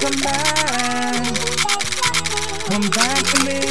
come back to me.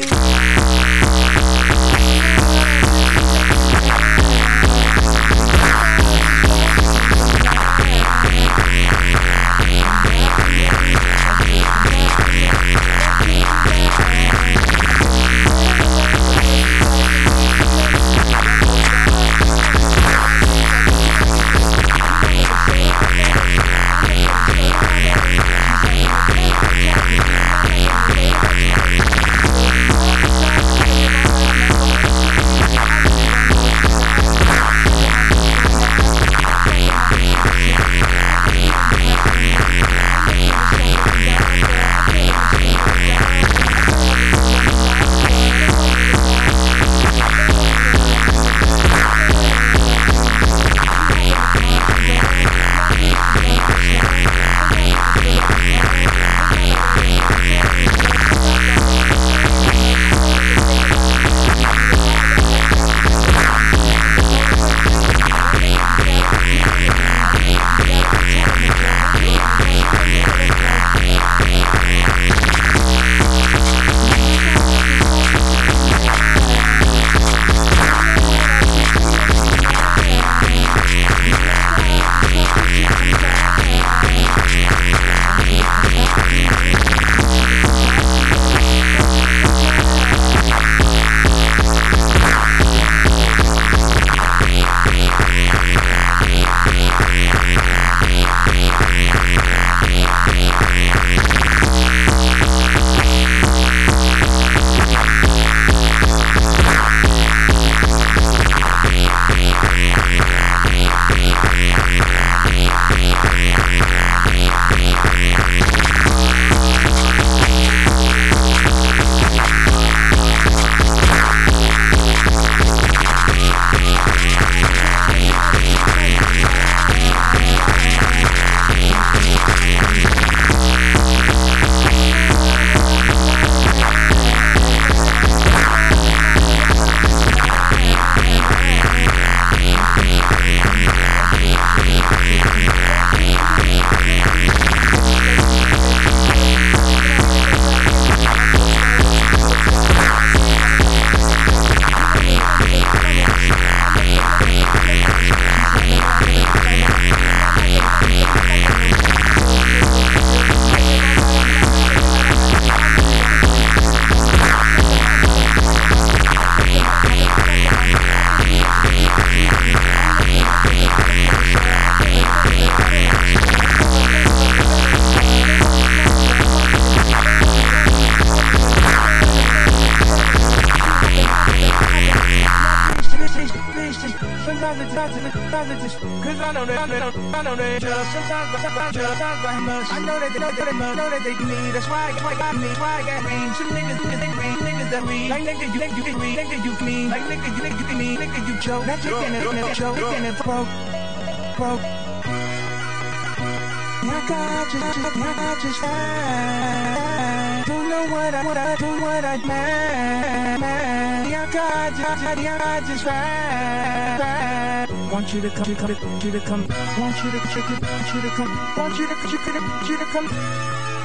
Cause I know they just sometimes I must. I know that they need. That's why I got me. Why I got me. Some niggas that read. Like nigga you can read. Nigga you mean. Like nigga you can mean. Nigga you choke. That's it in it. Choke in it. Broke. I just don't know what I meant. I just want you to come, want you to come, want you to come.